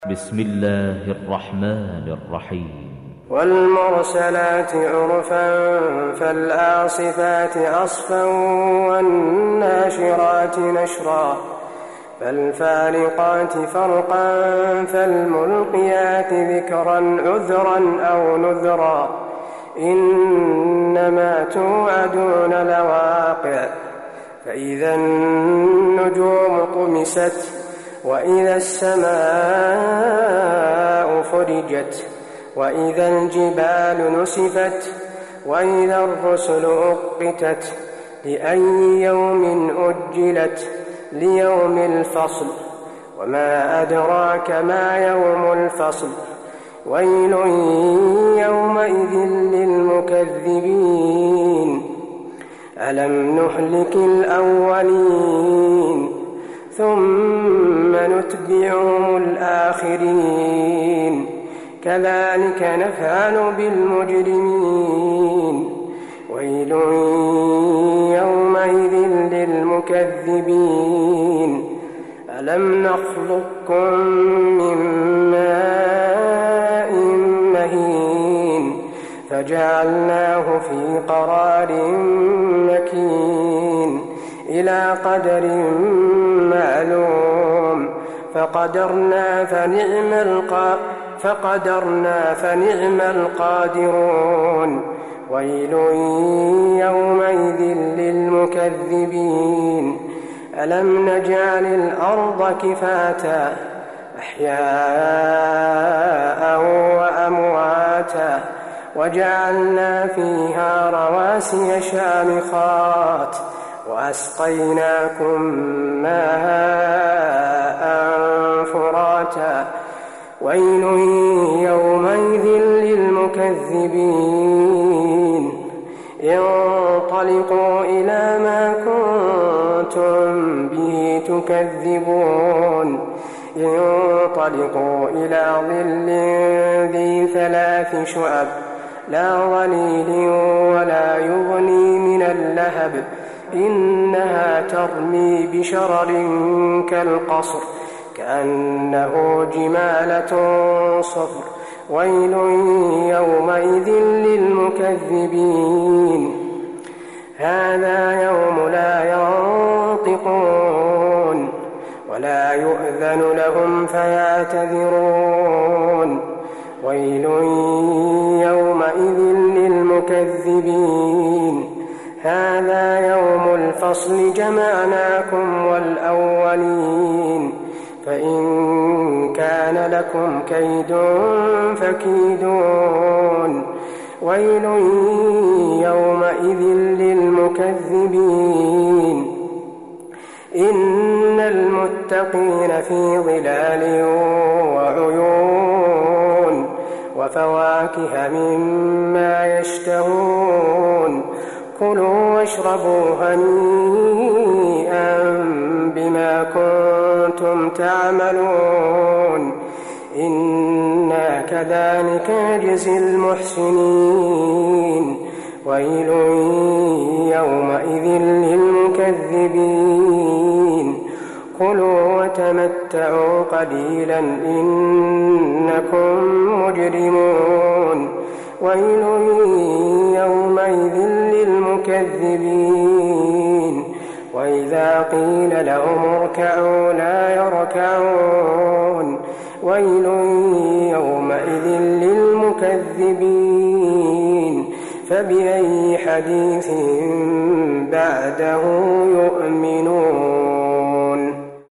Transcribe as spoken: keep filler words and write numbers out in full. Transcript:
بسم الله الرحمن الرحيم والمرسلات عرفا فالعاصفات عصفا والناشرات نشرا فالفارقات فرقا فالملقيات ذكرا عذرا أو نذرا إنما توعدون لواقع فإذا النجوم طمست وإذا السماء فرجت وإذا الجبال نسفت وإذا الرسل أقتت لأي يوم أجلت ليوم الفصل وما أدراك ما يوم الفصل ويل يومئذ للمكذبين ألم نهلك الأولين ثم نتبعهم الآخرين كذلك نفعل بالمجرمين ويل يومئذ للمكذبين ألم نخلقكم من ماء مهين فجعلناه في قرار مكين إلى قدر معلوم فقدرنا فنعم القا فقدرنا فنعم القادرون ويل يومئذ للمكذبين ألم نجعل الأرض كفاتا أحياء وأمواتا وجعلنا فيها رواسي شامخات وأسقيناكم ماء فراتا ويل يومئذ للمكذبين انطلقوا إلى ما كنتم به تكذبون انطلقوا إلى ظل ذي ثلاث شعب لا ظليل ولا يغني من اللهب إنها ترمي بشرر كالقصر كأنه جمالة صفر ويل يومئذ للمكذبين هذا يوم لا ينطقون ولا يؤذن لهم فيعتذرون ويل يومئذ للمكذبين هذا يوم الفصل جمعناكم والأولين فإن كان لكم كيد فكيدون ويل يومئذ للمكذبين إن المتقين في ظلال وعيون وفواكه مما يشتهون كلوا واشربوا هنيئا بما كنتم تعملون إنا كذلك نجزي المحسنين ويل يومئذ للمكذبين كلوا وتمتعوا قليلا إنكم مجرمون ويل يومئذ للمكذبين وإذا قيل لهم اركعوا لا يركعون ويل يومئذ للمكذبين فبأي حديث بعده يؤمنون